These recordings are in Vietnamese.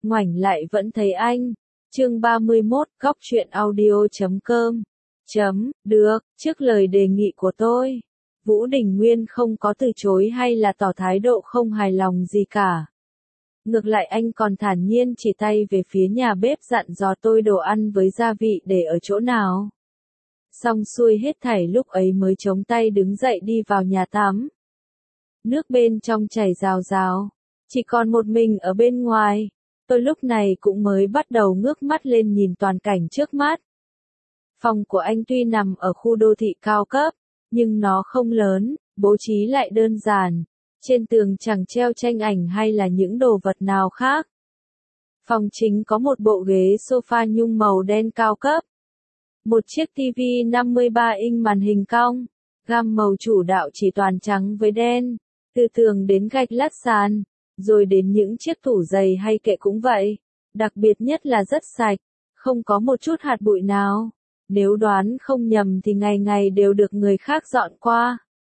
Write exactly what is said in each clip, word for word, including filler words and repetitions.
ngoảnh lại vẫn thấy anh. Chương ba mươi mốt, góc truyện audio chấm com. Chấm, được, trước lời đề nghị của tôi, Vũ Đình Nguyên không có từ chối hay là tỏ thái độ không hài lòng gì cả. Ngược lại anh còn thản nhiên chỉ tay về phía nhà bếp dặn dò tôi đồ ăn với gia vị để ở chỗ nào. Xong xuôi hết thảy lúc ấy mới chống tay đứng dậy đi vào nhà tắm. Nước bên trong chảy rào rào, chỉ còn một mình ở bên ngoài. Tôi lúc này cũng mới bắt đầu ngước mắt lên nhìn toàn cảnh trước mắt. Phòng của anh tuy nằm ở khu đô thị cao cấp, nhưng nó không lớn, bố trí lại đơn giản. Trên tường chẳng treo tranh ảnh hay là những đồ vật nào khác. Phòng chính có một bộ ghế sofa nhung màu đen cao cấp. Một chiếc tivi năm mươi ba inch màn hình cong, gam màu chủ đạo chỉ toàn trắng với đen, từ tường đến gạch lát sàn, rồi đến những chiếc tủ giày hay kệ cũng vậy. Đặc biệt nhất là rất sạch, không có một chút hạt bụi nào. Nếu đoán không nhầm thì ngày ngày đều được người khác dọn qua.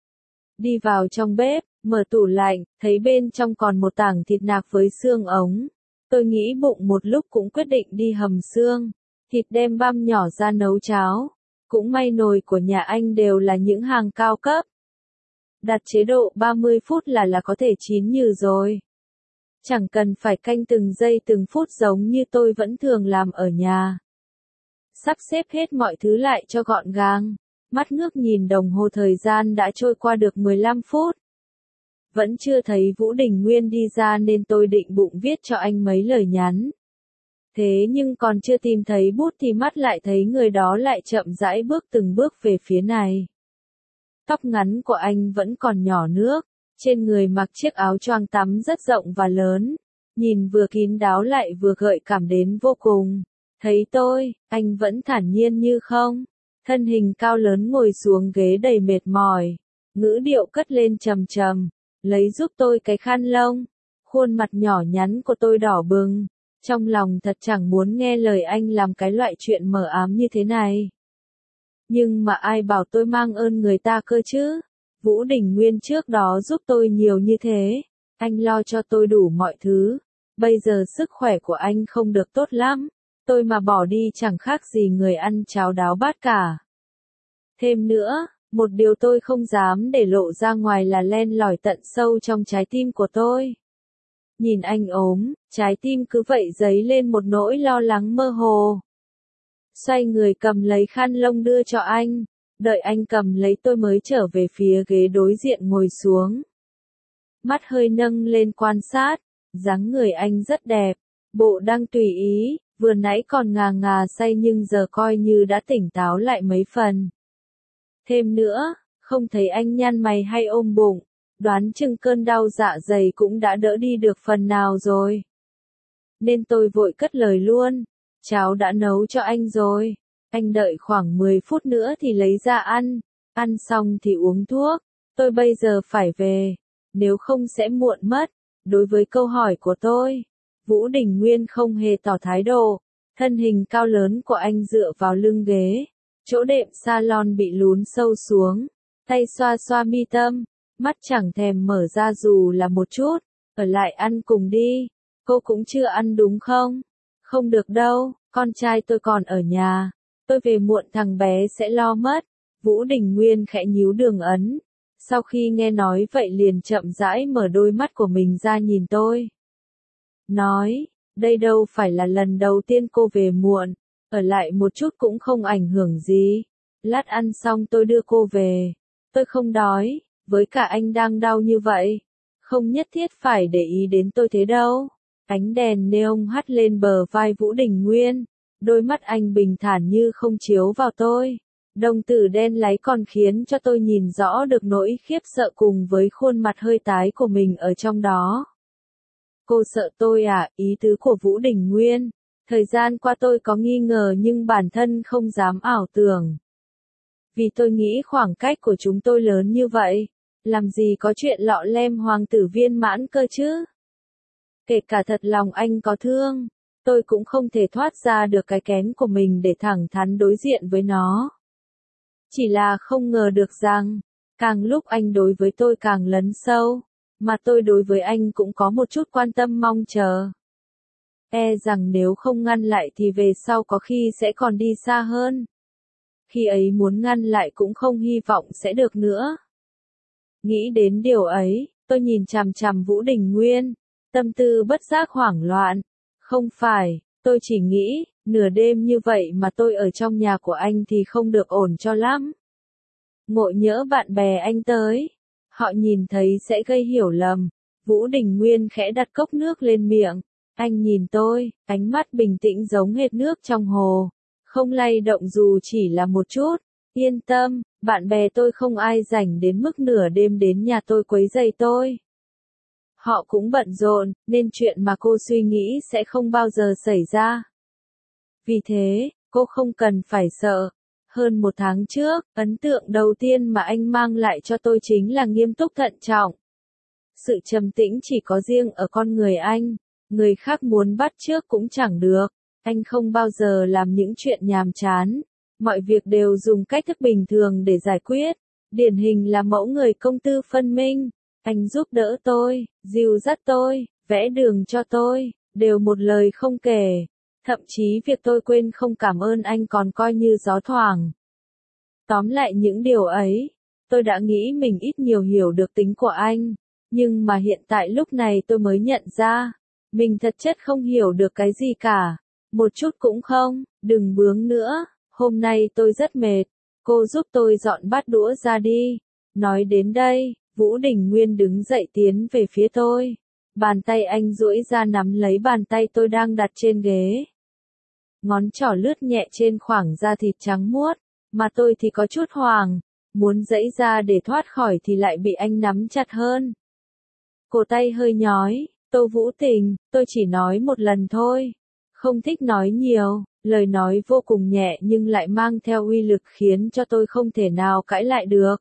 Đi vào trong bếp, mở tủ lạnh, thấy bên trong còn một tảng thịt nạc với xương ống. Tôi nghĩ bụng một lúc cũng quyết định đi hầm xương, thịt đem băm nhỏ ra nấu cháo. Cũng may nồi của nhà anh đều là những hàng cao cấp. Đặt chế độ ba mươi phút là là có thể chín nhừ rồi. Chẳng cần phải canh từng giây từng phút giống như tôi vẫn thường làm ở nhà. Sắp xếp hết mọi thứ lại cho gọn gàng. Mắt ngước nhìn đồng hồ thời gian đã trôi qua được mười lăm phút. Vẫn chưa thấy Vũ Đình Nguyên đi ra nên tôi định bụng viết cho anh mấy lời nhắn. Thế nhưng còn chưa tìm thấy bút thì mắt lại thấy người đó lại chậm rãi bước từng bước về phía này. Tóc ngắn của anh vẫn còn nhỏ nước, trên người mặc chiếc áo choàng tắm rất rộng và lớn, nhìn vừa kín đáo lại vừa gợi cảm đến vô cùng. Thấy tôi, anh vẫn thản nhiên như không, thân hình cao lớn ngồi xuống ghế đầy mệt mỏi, ngữ điệu cất lên trầm trầm, lấy giúp tôi cái khăn lông. Khuôn mặt nhỏ nhắn của tôi đỏ bừng, trong lòng thật chẳng muốn nghe lời anh làm cái loại chuyện mờ ám như thế này. Nhưng mà ai bảo tôi mang ơn người ta cơ chứ? Vũ Đình Nguyên trước đó giúp tôi nhiều như thế, anh lo cho tôi đủ mọi thứ. Bây giờ sức khỏe của anh không được tốt lắm, tôi mà bỏ đi chẳng khác gì người ăn cháo đáo bát cả. Thêm nữa, một điều tôi không dám để lộ ra ngoài là len lỏi tận sâu trong trái tim của tôi. Nhìn anh ốm, trái tim cứ vậy dấy lên một nỗi lo lắng mơ hồ. Xoay người cầm lấy khăn lông đưa cho anh, đợi anh cầm lấy tôi mới trở về phía ghế đối diện ngồi xuống. Mắt hơi nâng lên quan sát, dáng người anh rất đẹp, bộ đang tùy ý, vừa nãy còn ngà ngà say nhưng giờ coi như đã tỉnh táo lại mấy phần. Thêm nữa, không thấy anh nhăn mày hay ôm bụng, đoán chừng cơn đau dạ dày cũng đã đỡ đi được phần nào rồi. Nên tôi vội cất lời luôn, cháo đã nấu cho anh rồi, anh đợi khoảng mười phút nữa thì lấy ra ăn, ăn xong thì uống thuốc, tôi bây giờ phải về, nếu không sẽ muộn mất. Đối với câu hỏi của tôi, Vũ Đình Nguyên không hề tỏ thái độ, thân hình cao lớn của anh dựa vào lưng ghế, chỗ đệm salon bị lún sâu xuống, tay xoa xoa mi tâm, mắt chẳng thèm mở ra dù là một chút, ở lại ăn cùng đi, cô cũng chưa ăn đúng không? Không được đâu, con trai tôi còn ở nhà, tôi về muộn thằng bé sẽ lo mất. Vũ Đình Nguyên khẽ nhíu đường ấn, sau khi nghe nói vậy liền chậm rãi mở đôi mắt của mình ra nhìn tôi. Nói, đây đâu phải là lần đầu tiên cô về muộn, ở lại một chút cũng không ảnh hưởng gì. Lát ăn xong tôi đưa cô về, tôi không đói, với cả anh đang đau như vậy, không nhất thiết phải để ý đến tôi thế đâu. Ánh đèn neon hắt lên bờ vai Vũ Đình Nguyên, đôi mắt anh bình thản như không chiếu vào tôi. Đồng tử đen láy còn khiến cho tôi nhìn rõ được nỗi khiếp sợ cùng với khuôn mặt hơi tái của mình ở trong đó. Cô sợ tôi à? Ý tứ của Vũ Đình Nguyên. Thời gian qua tôi có nghi ngờ nhưng bản thân không dám ảo tưởng. Vì tôi nghĩ khoảng cách của chúng tôi lớn như vậy, làm gì có chuyện lọ lem hoàng tử viên mãn cơ chứ? Kể cả thật lòng anh có thương, tôi cũng không thể thoát ra được cái kén của mình để thẳng thắn đối diện với nó. Chỉ là không ngờ được rằng, càng lúc anh đối với tôi càng lấn sâu, mà tôi đối với anh cũng có một chút quan tâm mong chờ. E rằng nếu không ngăn lại thì về sau có khi sẽ còn đi xa hơn. Khi ấy muốn ngăn lại cũng không hy vọng sẽ được nữa. Nghĩ đến điều ấy, tôi nhìn chằm chằm Vũ Đình Nguyên, tâm tư bất giác hoảng loạn. Không phải, tôi chỉ nghĩ, nửa đêm như vậy mà tôi ở trong nhà của anh thì không được ổn cho lắm. Ngộ nhỡ bạn bè anh tới, họ nhìn thấy sẽ gây hiểu lầm. Vũ Đình Nguyên khẽ đặt cốc nước lên miệng. Anh nhìn tôi, ánh mắt bình tĩnh giống hệt nước trong hồ. Không lay động dù chỉ là một chút. Yên tâm, bạn bè tôi không ai rảnh đến mức nửa đêm đến nhà tôi quấy rầy tôi. Họ cũng bận rộn, nên chuyện mà cô suy nghĩ sẽ không bao giờ xảy ra. Vì thế, cô không cần phải sợ. Hơn một tháng trước, ấn tượng đầu tiên mà anh mang lại cho tôi chính là nghiêm túc thận trọng. Sự trầm tĩnh chỉ có riêng ở con người anh, người khác muốn bắt chước cũng chẳng được. Anh không bao giờ làm những chuyện nhàm chán, mọi việc đều dùng cách thức bình thường để giải quyết. Điển hình là mẫu người công tư phân minh. Anh giúp đỡ tôi, dìu dắt tôi, vẽ đường cho tôi, đều một lời không kể. Thậm chí việc tôi quên không cảm ơn anh còn coi như gió thoảng. Tóm lại những điều ấy, tôi đã nghĩ mình ít nhiều hiểu được tính của anh. Nhưng mà hiện tại lúc này tôi mới nhận ra, mình thật chất không hiểu được cái gì cả. Một chút cũng không, đừng bướng nữa, hôm nay tôi rất mệt. Cô giúp tôi dọn bát đũa ra đi. Nói đến đây, Vũ Đình Nguyên đứng dậy tiến về phía tôi. Bàn tay anh duỗi ra nắm lấy bàn tay tôi đang đặt trên ghế. Ngón trỏ lướt nhẹ trên khoảng da thịt trắng muốt, mà tôi thì có chút hoảng, muốn giãy ra để thoát khỏi thì lại bị anh nắm chặt hơn. Cổ tay hơi nhói, Tô Vũ Tình, tôi chỉ nói một lần thôi, không thích nói nhiều, lời nói vô cùng nhẹ nhưng lại mang theo uy lực khiến cho tôi không thể nào cãi lại được.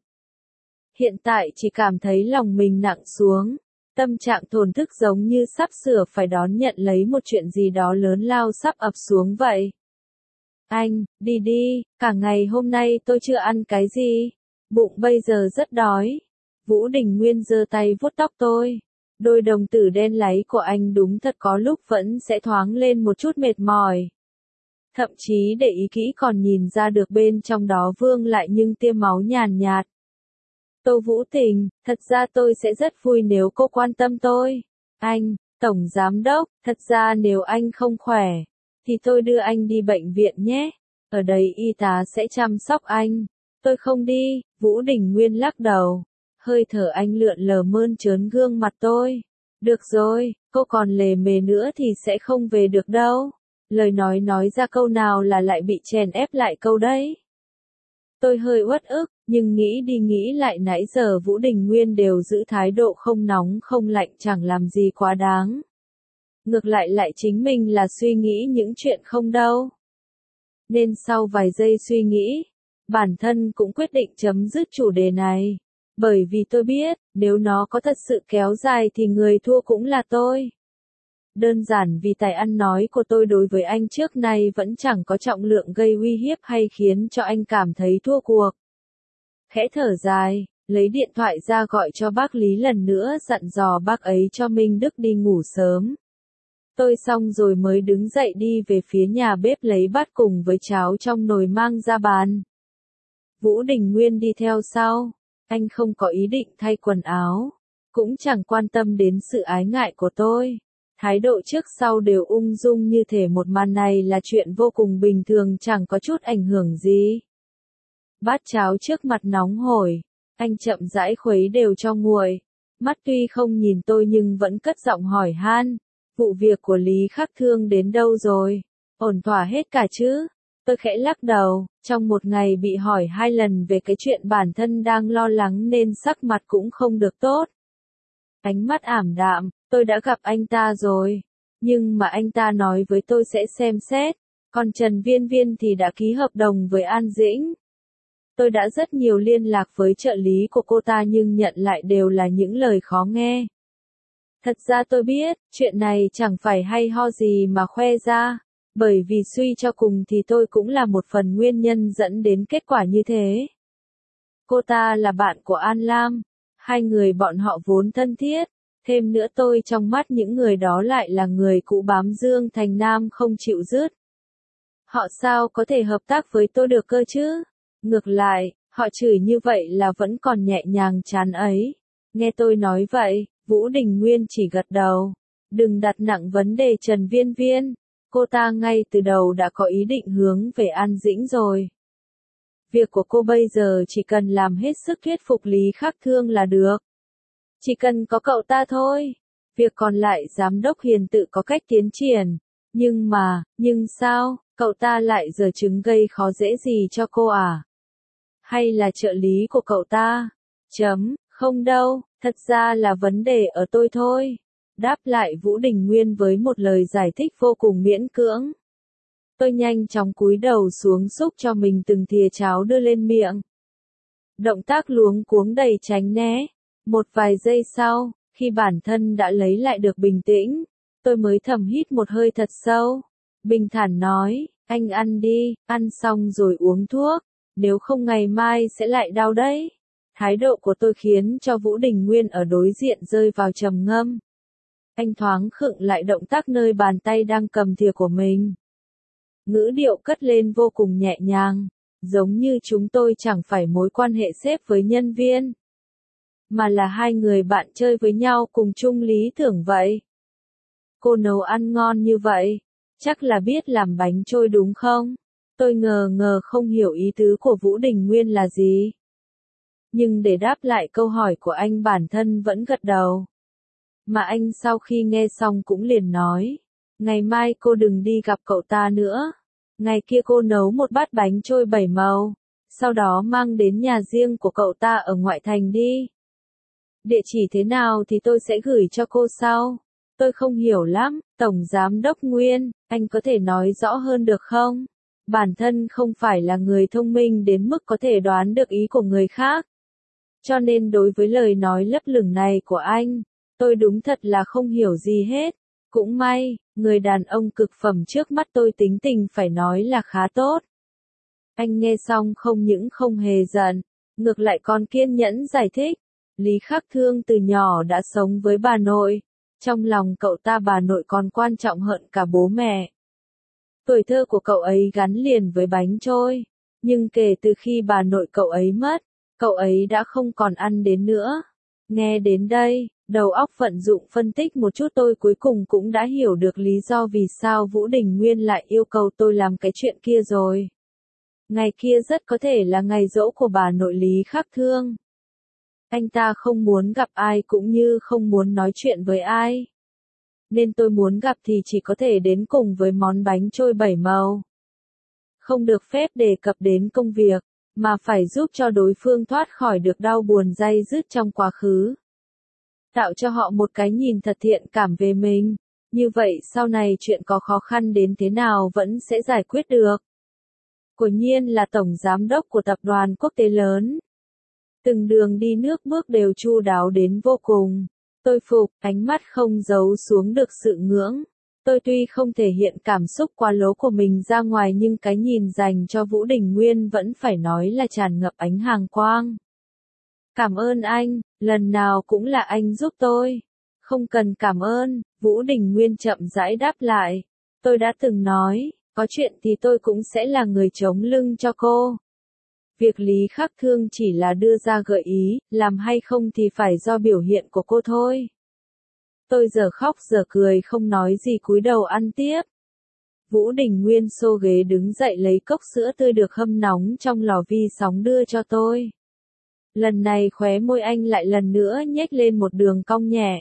Hiện tại chỉ cảm thấy lòng mình nặng xuống, tâm trạng thổn thức giống như sắp sửa phải đón nhận lấy một chuyện gì đó lớn lao sắp ập xuống vậy. Anh, đi đi, cả ngày hôm nay tôi chưa ăn cái gì, bụng bây giờ rất đói. Vũ Đình Nguyên giơ tay vuốt tóc tôi. Đôi đồng tử đen láy của anh đúng thật có lúc vẫn sẽ thoáng lên một chút mệt mỏi. Thậm chí để ý kỹ còn nhìn ra được bên trong đó vương lại nhưng tia máu nhàn nhạt. Tô Vũ Tình, thật ra tôi sẽ rất vui nếu cô quan tâm tôi. Anh, Tổng Giám Đốc, thật ra nếu anh không khỏe, thì tôi đưa anh đi bệnh viện nhé. Ở đây y tá sẽ chăm sóc anh. Tôi không đi, Vũ Đình Nguyên lắc đầu. Hơi thở anh lượn lờ mơn trớn gương mặt tôi. Được rồi, cô còn lề mề nữa thì sẽ không về được đâu. Lời nói nói ra câu nào là lại bị chèn ép lại câu đấy. Tôi hơi uất ức, nhưng nghĩ đi nghĩ lại nãy giờ Vũ Đình Nguyên đều giữ thái độ không nóng không lạnh chẳng làm gì quá đáng. Ngược lại lại chính mình là suy nghĩ những chuyện không đâu. Nên sau vài giây suy nghĩ, bản thân cũng quyết định chấm dứt chủ đề này. Bởi vì tôi biết, nếu nó có thật sự kéo dài thì người thua cũng là tôi. Đơn giản vì tài ăn nói của tôi đối với anh trước nay vẫn chẳng có trọng lượng gây uy hiếp hay khiến cho anh cảm thấy thua cuộc. Khẽ thở dài, lấy điện thoại ra gọi cho bác Lý lần nữa dặn dò bác ấy cho Minh Đức đi ngủ sớm. Tôi xong rồi mới đứng dậy đi về phía nhà bếp lấy bát cùng với cháo trong nồi mang ra bàn. Vũ Đình Nguyên đi theo sau. Anh không có ý định thay quần áo, cũng chẳng quan tâm đến sự ái ngại của tôi. Thái độ trước sau đều ung dung như thể một màn này là chuyện vô cùng bình thường chẳng có chút ảnh hưởng gì. Bát cháo trước mặt nóng hổi, anh chậm rãi khuấy đều cho nguội. Mắt tuy không nhìn tôi nhưng vẫn cất giọng hỏi han. Vụ việc của Lý Khắc Thương đến đâu rồi? Ổn thỏa hết cả chứ? Tôi khẽ lắc đầu, trong một ngày bị hỏi hai lần về cái chuyện bản thân đang lo lắng nên sắc mặt cũng không được tốt. Ánh mắt ảm đạm, tôi đã gặp anh ta rồi, nhưng mà anh ta nói với tôi sẽ xem xét, còn Trần Viên Viên thì đã ký hợp đồng với An Dĩnh. Tôi đã rất nhiều liên lạc với trợ lý của cô ta nhưng nhận lại đều là những lời khó nghe. Thật ra tôi biết, chuyện này chẳng phải hay ho gì mà khoe ra. Bởi vì suy cho cùng thì tôi cũng là một phần nguyên nhân dẫn đến kết quả như thế. Cô ta là bạn của An Lam, hai người bọn họ vốn thân thiết, Thêm nữa tôi trong mắt những người đó lại là người cũ bám Dương Thành Nam không chịu dứt. Họ sao có thể hợp tác với tôi được cơ chứ? Ngược lại, họ chửi như vậy là vẫn còn nhẹ nhàng chán ấy. Nghe tôi nói vậy, Vũ Đình Nguyên chỉ gật đầu. Đừng đặt nặng vấn đề Trần Viên Viên. Cô ta ngay từ đầu đã có ý định hướng về An Dĩnh rồi. Việc của cô bây giờ chỉ cần làm hết sức thuyết phục Lý Khắc Thương là được. Chỉ cần có cậu ta thôi. Việc còn lại giám đốc Hiền tự có cách tiến triển. Nhưng mà, nhưng sao, cậu ta lại giở trứng gây khó dễ gì cho cô à? Hay là trợ lý của cậu ta? Chấm, không đâu, thật ra là vấn đề ở tôi thôi. Đáp lại Vũ Đình Nguyên với một lời giải thích vô cùng miễn cưỡng. Tôi nhanh chóng cúi đầu xuống xúc cho mình từng thìa cháo đưa lên miệng. Động tác luống cuống đầy tránh né. Một vài giây sau, khi bản thân đã lấy lại được bình tĩnh, tôi mới thầm hít một hơi thật sâu. Bình thản nói, anh ăn đi, ăn xong rồi uống thuốc, nếu không ngày mai sẽ lại đau đấy. Thái độ của tôi khiến cho Vũ Đình Nguyên ở đối diện rơi vào trầm ngâm. Anh thoáng khựng lại động tác nơi bàn tay đang cầm thìa của mình. Ngữ điệu cất lên vô cùng nhẹ nhàng, giống như chúng tôi chẳng phải mối quan hệ sếp với nhân viên, mà là hai người bạn chơi với nhau cùng chung lý tưởng vậy. Cô nấu ăn ngon như vậy, chắc là biết làm bánh trôi đúng không? Tôi ngờ ngờ không hiểu ý tứ của Vũ Đình Nguyên là gì. Nhưng để đáp lại câu hỏi của anh bản thân vẫn gật đầu. Mà anh sau khi nghe xong cũng liền nói, ngày mai cô đừng đi gặp cậu ta nữa. Ngày kia cô nấu một bát bánh trôi bảy màu, sau đó mang đến nhà riêng của cậu ta ở ngoại thành đi. Địa chỉ thế nào thì tôi sẽ gửi cho cô sau. Tôi không hiểu lắm, Tổng Giám đốc Nguyên, anh có thể nói rõ hơn được không? Bản thân không phải là người thông minh đến mức có thể đoán được ý của người khác. Cho nên đối với lời nói lấp lửng này của anh, tôi đúng thật là không hiểu gì hết. Cũng may, người đàn ông cực phẩm trước mắt tôi tính tình phải nói là khá tốt. Anh nghe xong không những không hề giận, ngược lại còn kiên nhẫn giải thích. Lý Khắc Thương từ nhỏ đã sống với bà nội. Trong lòng cậu ta bà nội còn quan trọng hơn cả bố mẹ. Tuổi thơ của cậu ấy gắn liền với bánh trôi. Nhưng kể từ khi bà nội cậu ấy mất, cậu ấy đã không còn ăn đến nữa. Nghe đến đây, đầu óc vận dụng phân tích một chút tôi cuối cùng cũng đã hiểu được lý do vì sao Vũ Đình Nguyên lại yêu cầu tôi làm cái chuyện kia rồi. Ngày kia rất có thể là ngày giỗ của bà nội Lý Khắc Thương. Anh ta không muốn gặp ai cũng như không muốn nói chuyện với ai. Nên tôi muốn gặp thì chỉ có thể đến cùng với món bánh trôi bảy màu. Không được phép đề cập đến công việc, mà phải giúp cho đối phương thoát khỏi được đau buồn day dứt trong quá khứ. Tạo cho họ một cái nhìn thật thiện cảm về mình. Như vậy sau này chuyện có khó khăn đến thế nào vẫn sẽ giải quyết được. Quả nhiên là tổng giám đốc của tập đoàn quốc tế lớn. Từng đường đi nước bước đều chu đáo đến vô cùng. Tôi phục, ánh mắt không giấu xuống được sự ngưỡng. Tôi tuy không thể hiện cảm xúc quá lố của mình ra ngoài nhưng cái nhìn dành cho Vũ Đình Nguyên vẫn phải nói là tràn ngập ánh hàng quang. Cảm ơn anh, lần nào cũng là anh giúp tôi. Không cần cảm ơn, Vũ Đình Nguyên chậm rãi đáp lại. Tôi đã từng nói, có chuyện thì tôi cũng sẽ là người chống lưng cho cô. Việc Lý Khắc Thương chỉ là đưa ra gợi ý, làm hay không thì phải do biểu hiện của cô thôi. Tôi giờ khóc giờ cười không nói gì cúi đầu ăn tiếp. Vũ Đình Nguyên xô ghế đứng dậy lấy cốc sữa tươi được hâm nóng trong lò vi sóng đưa cho tôi. Lần này khóe môi anh lại lần nữa nhếch lên một đường cong nhẹ.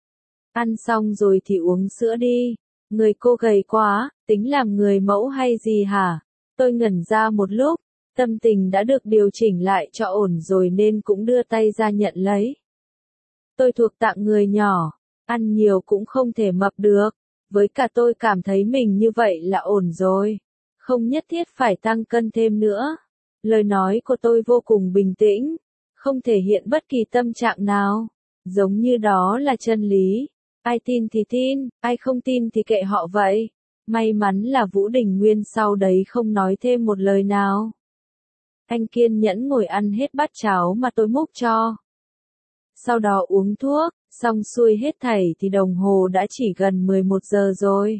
Ăn xong rồi thì uống sữa đi. Người cô gầy quá, tính làm người mẫu hay gì hả? Tôi ngẩn ra một lúc, tâm tình đã được điều chỉnh lại cho ổn rồi nên cũng đưa tay ra nhận lấy. Tôi thuộc tạng người nhỏ, ăn nhiều cũng không thể mập được. Với cả tôi cảm thấy mình như vậy là ổn rồi. Không nhất thiết phải tăng cân thêm nữa. Lời nói của tôi vô cùng bình tĩnh, không thể hiện bất kỳ tâm trạng nào. Giống như đó là chân lý. Ai tin thì tin, ai không tin thì kệ họ vậy. May mắn là Vũ Đình Nguyên sau đấy không nói thêm một lời nào. Anh kiên nhẫn ngồi ăn hết bát cháo mà tôi múc cho. Sau đó uống thuốc, Xong xuôi hết thảy thì đồng hồ đã chỉ gần mười một giờ rồi.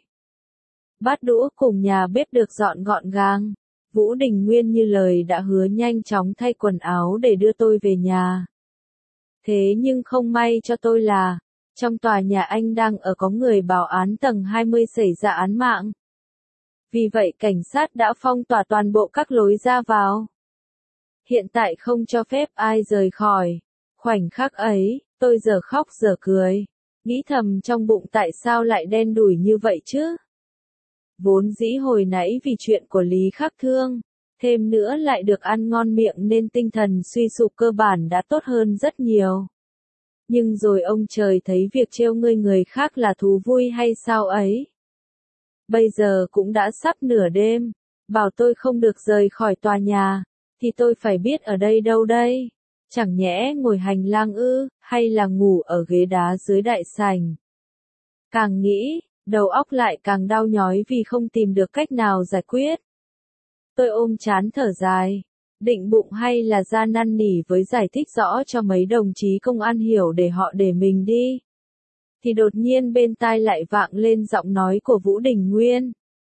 Bát đũa cùng nhà bếp được dọn gọn gàng. Vũ Đình Nguyên như lời đã hứa nhanh chóng thay quần áo để đưa tôi về nhà. Thế nhưng không may cho tôi là, trong tòa nhà anh đang ở có người báo án tầng hai mươi xảy ra án mạng. Vì vậy cảnh sát đã phong tỏa toàn bộ các lối ra vào. Hiện tại không cho phép ai rời khỏi. Khoảnh khắc ấy, tôi giờ khóc giờ cười. Nghĩ thầm trong bụng tại sao lại đen đủi như vậy chứ? Vốn dĩ hồi nãy vì chuyện của Lý Khắc Thương, thêm nữa lại được ăn ngon miệng nên tinh thần suy sụp cơ bản đã tốt hơn rất nhiều. Nhưng rồi ông trời thấy việc trêu ngươi người khác là thú vui hay sao ấy? Bây giờ cũng đã sắp nửa đêm, bảo tôi không được rời khỏi tòa nhà, thì tôi phải biết ở đây đâu đây? Chẳng nhẽ ngồi hành lang ư, hay là ngủ ở ghế đá dưới đại sảnh? Càng nghĩ, đầu óc lại càng đau nhói vì không tìm được cách nào giải quyết. Tôi ôm trán thở dài, định bụng hay là ra năn nỉ với giải thích rõ cho mấy đồng chí công an hiểu để họ để mình đi. Thì đột nhiên bên tai lại vang lên giọng nói của Vũ Đình Nguyên.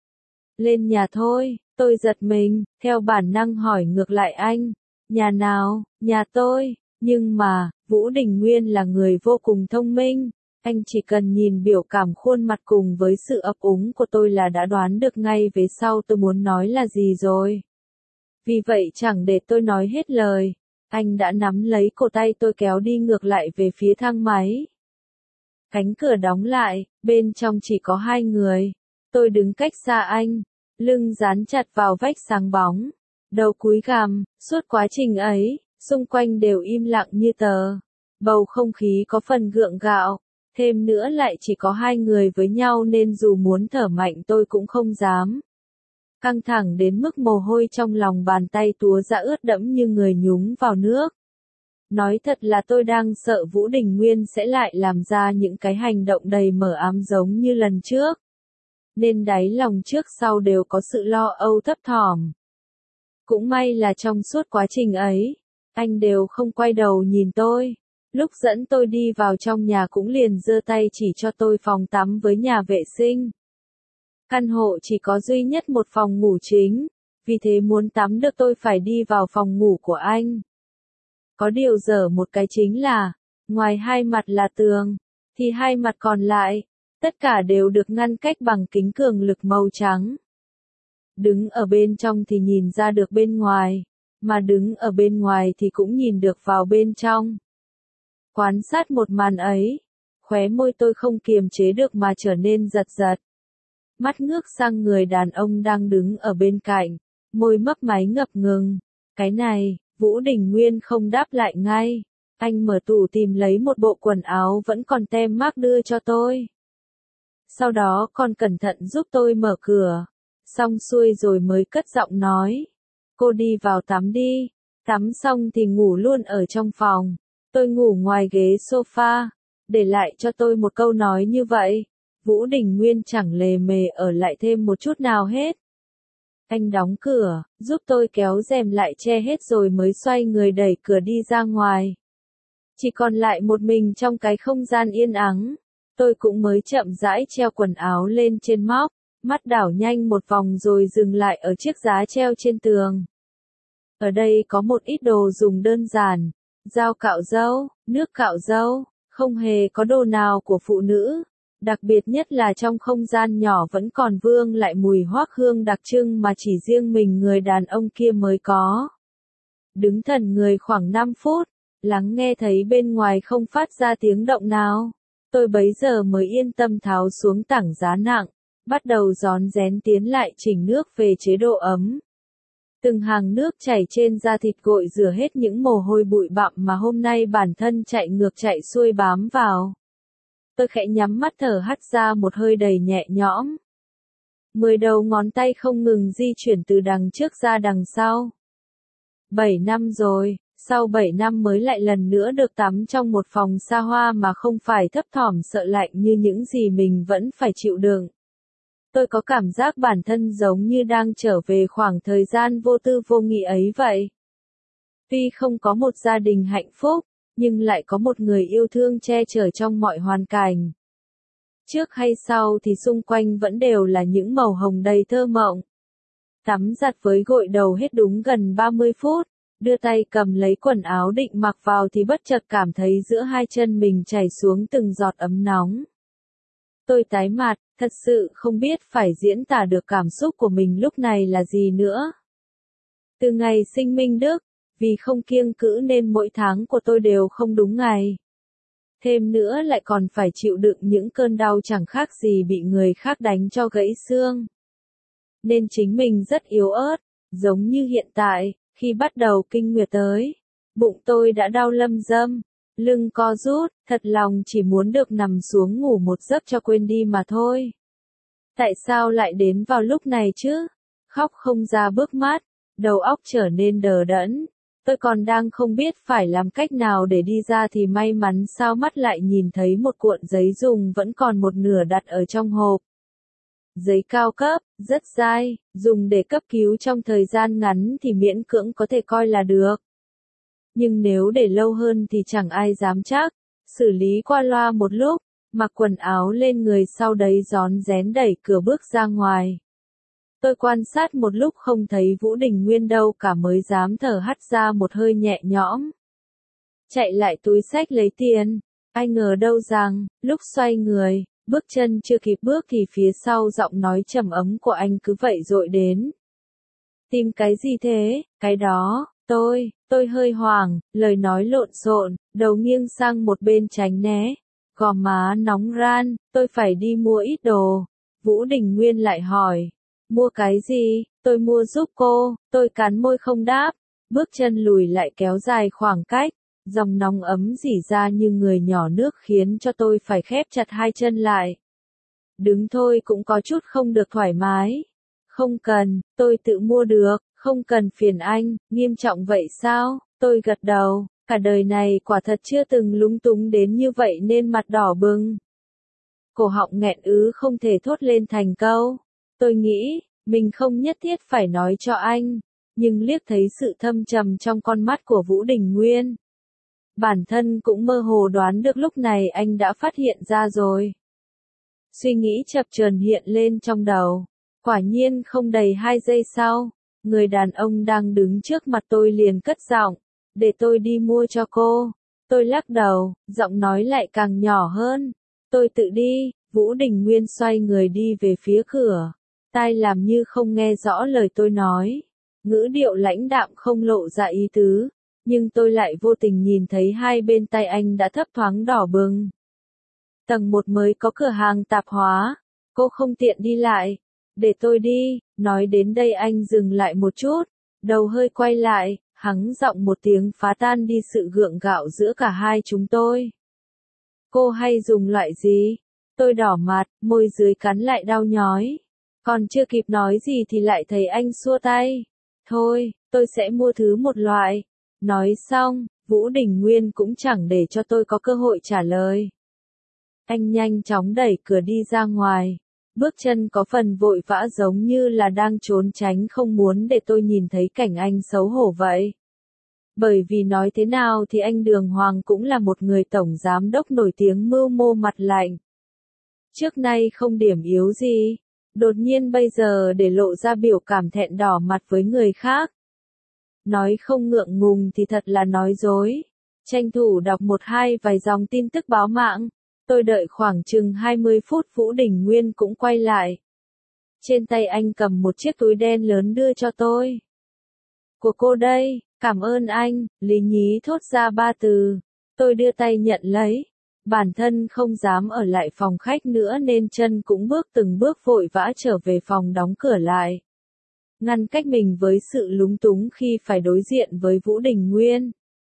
Lên nhà thôi, tôi giật mình, theo bản năng hỏi ngược lại anh, nhà nào, nhà tôi, nhưng mà, Vũ Đình Nguyên là người vô cùng thông minh. Anh chỉ cần nhìn biểu cảm khuôn mặt cùng với sự ấp úng của tôi là đã đoán được ngay về sau tôi muốn nói là gì rồi. Vì vậy chẳng để tôi nói hết lời, anh đã nắm lấy cổ tay tôi kéo đi ngược lại về phía thang máy. Cánh cửa đóng lại, bên trong chỉ có hai người. Tôi đứng cách xa anh, lưng dán chặt vào vách sáng bóng, đầu cúi gằm, suốt quá trình ấy, xung quanh đều im lặng như tờ. Bầu không khí có phần gượng gạo. Thêm nữa lại chỉ có hai người với nhau nên dù muốn thở mạnh tôi cũng không dám. Căng thẳng đến mức mồ hôi trong lòng bàn tay túa ra ướt đẫm như người nhúng vào nước. Nói thật là tôi đang sợ Vũ Đình Nguyên sẽ lại làm ra những cái hành động đầy mờ ám giống như lần trước. Nên đáy lòng trước sau đều có sự lo âu thấp thỏm. Cũng may là trong suốt quá trình ấy, anh đều không quay đầu nhìn tôi. Lúc dẫn tôi đi vào trong nhà cũng liền giơ tay chỉ cho tôi phòng tắm với nhà vệ sinh. Căn hộ chỉ có duy nhất một phòng ngủ chính, vì thế muốn tắm được tôi phải đi vào phòng ngủ của anh. Có điều dở một cái chính là, ngoài hai mặt là tường, thì hai mặt còn lại, tất cả đều được ngăn cách bằng kính cường lực màu trắng. Đứng ở bên trong thì nhìn ra được bên ngoài, mà đứng ở bên ngoài thì cũng nhìn được vào bên trong. Quan sát một màn ấy, khóe môi tôi không kiềm chế được mà trở nên giật giật. Mắt ngước sang người đàn ông đang đứng ở bên cạnh, môi mấp máy ngập ngừng. Cái này, Vũ Đình Nguyên không đáp lại ngay. Anh mở tủ tìm lấy một bộ quần áo vẫn còn tem mác đưa cho tôi. Sau đó còn cẩn thận giúp tôi mở cửa. Xong xuôi rồi mới cất giọng nói. Cô đi vào tắm đi. Tắm xong thì ngủ luôn ở trong phòng. Tôi ngủ ngoài ghế sofa, để lại cho tôi một câu nói như vậy. Vũ Đình Nguyên chẳng lề mề ở lại thêm một chút nào hết. Anh đóng cửa, giúp tôi kéo rèm lại che hết rồi mới xoay người đẩy cửa đi ra ngoài. Chỉ còn lại một mình trong cái không gian yên ắng. Tôi cũng mới chậm rãi treo quần áo lên trên móc, mắt đảo nhanh một vòng rồi dừng lại ở chiếc giá treo trên tường. Ở đây có một ít đồ dùng đơn giản. Dao cạo râu, nước cạo râu, không hề có đồ nào của phụ nữ. Đặc biệt nhất là trong không gian nhỏ vẫn còn vương lại mùi hoác hương đặc trưng mà chỉ riêng mình người đàn ông kia mới có. Đứng thần người khoảng năm phút, lắng nghe thấy bên ngoài không phát ra tiếng động nào. Tôi bấy giờ mới yên tâm tháo xuống tảng giá nặng, bắt đầu rón rén tiến lại chỉnh nước về chế độ ấm. Từng hàng nước chảy trên da thịt gội rửa hết những mồ hôi bụi bặm mà hôm nay bản thân chạy ngược chạy xuôi bám vào. Tôi khẽ nhắm mắt thở hắt ra một hơi đầy nhẹ nhõm. Mười đầu ngón tay không ngừng di chuyển từ đằng trước ra đằng sau. Bảy năm rồi, sau bảy năm mới lại lần nữa được tắm trong một phòng xa hoa mà không phải thấp thỏm sợ lạnh như những gì mình vẫn phải chịu đựng. Tôi có cảm giác bản thân giống như đang trở về khoảng thời gian vô tư vô nghĩ ấy vậy. Tuy không có một gia đình hạnh phúc, nhưng lại có một người yêu thương che chở trong mọi hoàn cảnh. Trước hay sau thì xung quanh vẫn đều là những màu hồng đầy thơ mộng. Tắm giặt với gội đầu hết đúng gần ba mươi phút, đưa tay cầm lấy quần áo định mặc vào thì bất chợt cảm thấy giữa hai chân mình chảy xuống từng giọt ấm nóng. Tôi tái mặt, thật sự không biết phải diễn tả được cảm xúc của mình lúc này là gì nữa. Từ ngày sinh Minh Đức, vì không kiêng cữ nên mỗi tháng của tôi đều không đúng ngày. Thêm nữa lại còn phải chịu đựng những cơn đau chẳng khác gì bị người khác đánh cho gãy xương. Nên chính mình rất yếu ớt, giống như hiện tại, khi bắt đầu kinh nguyệt tới. Bụng tôi đã đau lâm dâm, lưng co rút, thật lòng chỉ muốn được nằm xuống ngủ một giấc cho quên đi mà thôi. Tại sao lại đến vào lúc này chứ? Khóc không ra bước mắt, đầu óc trở nên đờ đẫn. Tôi còn đang không biết phải làm cách nào để đi ra thì may mắn sao mắt lại nhìn thấy một cuộn giấy dùng vẫn còn một nửa đặt ở trong hộp. Giấy cao cấp, rất dai, dùng để cấp cứu trong thời gian ngắn thì miễn cưỡng có thể coi là được. Nhưng nếu để lâu hơn thì chẳng ai dám chắc. Xử lý qua loa một lúc, mặc quần áo lên người sau đấy rón rén đẩy cửa bước ra ngoài. Tôi quan sát một lúc không thấy Vũ Đình Nguyên đâu cả mới dám thở hắt ra một hơi nhẹ nhõm. Chạy lại túi xách lấy tiền, ai ngờ đâu rằng, lúc xoay người, bước chân chưa kịp bước thì phía sau giọng nói trầm ấm của anh cứ vậy dội đến. Tìm cái gì thế, cái đó, tôi, tôi hơi hoảng, lời nói lộn xộn, đầu nghiêng sang một bên tránh né, gò má nóng ran, tôi phải đi mua ít đồ. Vũ Đình Nguyên lại hỏi. Mua cái gì? Tôi mua giúp cô, tôi cắn môi không đáp, bước chân lùi lại kéo dài khoảng cách, dòng nóng ấm rỉ ra như người nhỏ nước khiến cho tôi phải khép chặt hai chân lại. Đứng thôi cũng có chút không được thoải mái. Không cần, tôi tự mua được, không cần phiền anh, nghiêm trọng vậy sao? Tôi gật đầu, cả đời này quả thật chưa từng lúng túng đến như vậy nên mặt đỏ bừng. Cổ họng nghẹn ứ không thể thốt lên thành câu. Tôi nghĩ, mình không nhất thiết phải nói cho anh, nhưng liếc thấy sự thâm trầm trong con mắt của Vũ Đình Nguyên. Bản thân cũng mơ hồ đoán được lúc này anh đã phát hiện ra rồi. Suy nghĩ chập chờn hiện lên trong đầu. Quả nhiên không đầy hai giây sau, người đàn ông đang đứng trước mặt tôi liền cất giọng, để tôi đi mua cho cô. Tôi lắc đầu, giọng nói lại càng nhỏ hơn. Tôi tự đi. Vũ Đình Nguyên xoay người đi về phía cửa. Tai làm như không nghe rõ lời tôi nói. Ngữ điệu lãnh đạm không lộ ra ý tứ. Nhưng tôi lại vô tình nhìn thấy hai bên tay anh đã thấp thoáng đỏ bừng. Tầng một mới có cửa hàng tạp hóa. Cô không tiện đi lại. Để tôi đi. Nói đến đây anh dừng lại một chút. Đầu hơi quay lại. Hắng giọng một tiếng phá tan đi sự gượng gạo giữa cả hai chúng tôi. Cô hay dùng loại gì? Tôi đỏ mặt, môi dưới cắn lại đau nhói. Còn chưa kịp nói gì thì lại thấy anh xua tay. Thôi, tôi sẽ mua thứ một loại. Nói xong, Vũ Đình Nguyên cũng chẳng để cho tôi có cơ hội trả lời. Anh nhanh chóng đẩy cửa đi ra ngoài. Bước chân có phần vội vã giống như là đang trốn tránh không muốn để tôi nhìn thấy cảnh anh xấu hổ vậy. Bởi vì nói thế nào thì anh Đường Hoàng cũng là một người tổng giám đốc nổi tiếng mưu mô mặt lạnh. Trước nay không điểm yếu gì, đột nhiên bây giờ để lộ ra biểu cảm thẹn đỏ mặt với người khác. Nói không ngượng ngùng thì thật là nói dối. Tranh thủ đọc một hai vài dòng tin tức báo mạng. Tôi đợi khoảng chừng hai mươi phút Vũ Đình Nguyên cũng quay lại. Trên tay anh cầm một chiếc túi đen lớn đưa cho tôi. Của cô đây, cảm ơn anh, Lý Nhí thốt ra ba từ. Tôi đưa tay nhận lấy. Bản thân không dám ở lại phòng khách nữa nên chân cũng bước từng bước vội vã trở về phòng đóng cửa lại. Ngăn cách mình với sự lúng túng khi phải đối diện với Vũ Đình Nguyên.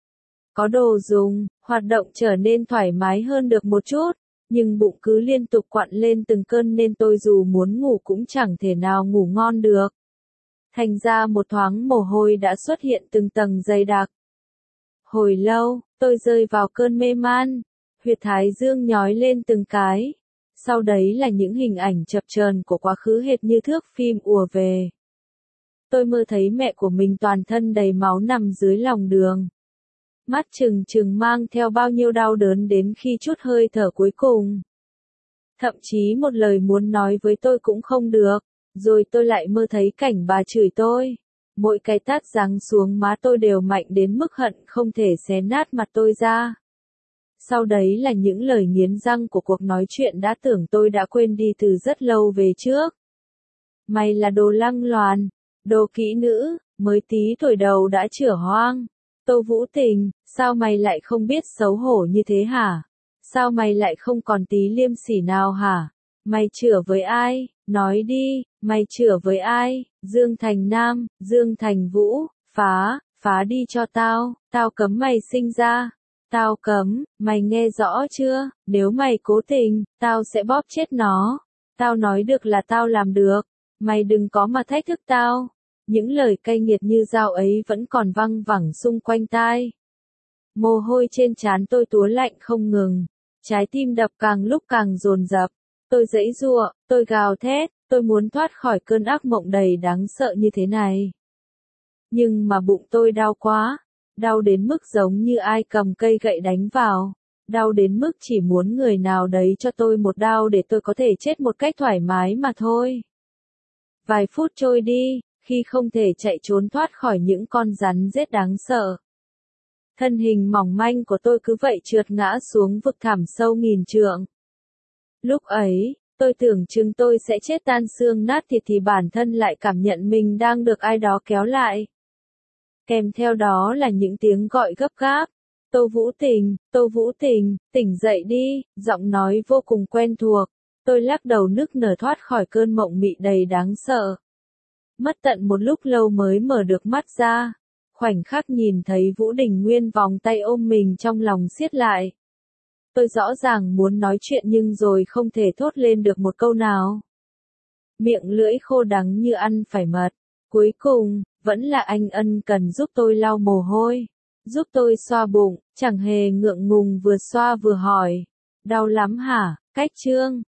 Có đồ dùng, hoạt động trở nên thoải mái hơn được một chút, nhưng bụng cứ liên tục quặn lên từng cơn nên tôi dù muốn ngủ cũng chẳng thể nào ngủ ngon được. Thành ra một thoáng mồ hôi đã xuất hiện từng tầng dày đặc. Hồi lâu, tôi rơi vào cơn mê man. Huyệt thái dương nhói lên từng cái. Sau đấy là những hình ảnh chập chờn của quá khứ hệt như thước phim ùa về. Tôi mơ thấy mẹ của mình toàn thân đầy máu nằm dưới lòng đường. mắt trừng trừng mang theo bao nhiêu đau đớn đến khi chút hơi thở cuối cùng. Thậm chí một lời muốn nói với tôi cũng không được, rồi tôi lại mơ thấy cảnh bà chửi tôi. Mỗi cái tát giáng xuống má tôi đều mạnh đến mức hận không thể xé nát mặt tôi ra. Sau đấy là những lời nghiến răng của cuộc nói chuyện đã tưởng tôi đã quên đi từ rất lâu về trước. Mày là đồ lăng loàn, đồ kỹ nữ, mới tí tuổi đầu đã chửa hoang. Tô Vũ Tình, sao mày lại không biết xấu hổ như thế hả? Sao mày lại không còn tí liêm sỉ nào hả? Mày chửa với ai? Nói đi, mày chửa với ai? Dương Thành Nam, Dương Thành Vũ, phá, phá đi cho tao, tao cấm mày sinh ra. Tao cấm, mày nghe rõ chưa? Nếu mày cố tình, tao sẽ bóp chết nó. Tao nói được là tao làm được. Mày đừng có mà thách thức tao. Những lời cay nghiệt như dao ấy vẫn còn văng vẳng xung quanh tai. Mồ hôi trên trán tôi túa lạnh không ngừng. Trái tim đập càng lúc càng dồn dập. Tôi giãy giụa, tôi gào thét, tôi muốn thoát khỏi cơn ác mộng đầy đáng sợ như thế này. Nhưng mà bụng tôi đau quá. Đau đến mức giống như ai cầm cây gậy đánh vào. Đau đến mức chỉ muốn người nào đấy cho tôi một đau để tôi có thể chết một cách thoải mái mà thôi. Vài phút trôi đi, khi không thể chạy trốn thoát khỏi những con rắn rết đáng sợ. Thân hình mỏng manh của tôi cứ vậy trượt ngã xuống vực thẳm sâu nghìn trượng. Lúc ấy, tôi tưởng chừng tôi sẽ chết tan xương nát thịt thì bản thân lại cảm nhận mình đang được ai đó kéo lại. Kèm theo đó là những tiếng gọi gấp gáp. Tô Vũ Tình, Tô Vũ Tình, tỉnh dậy đi, giọng nói vô cùng quen thuộc. Tôi lắc đầu nức nở thoát khỏi cơn mộng mị đầy đáng sợ. Mất tận một lúc lâu mới mở được mắt ra. Khoảnh khắc nhìn thấy Vũ Đình Nguyên vòng tay ôm mình trong lòng siết lại. Tôi rõ ràng muốn nói chuyện nhưng rồi không thể thốt lên được một câu nào. Miệng lưỡi khô đắng như ăn phải mật. Cuối cùng, vẫn là anh ân cần giúp tôi lau mồ hôi. Giúp tôi xoa bụng, chẳng hề ngượng ngùng vừa xoa vừa hỏi. Đau lắm hả, Cách Trương?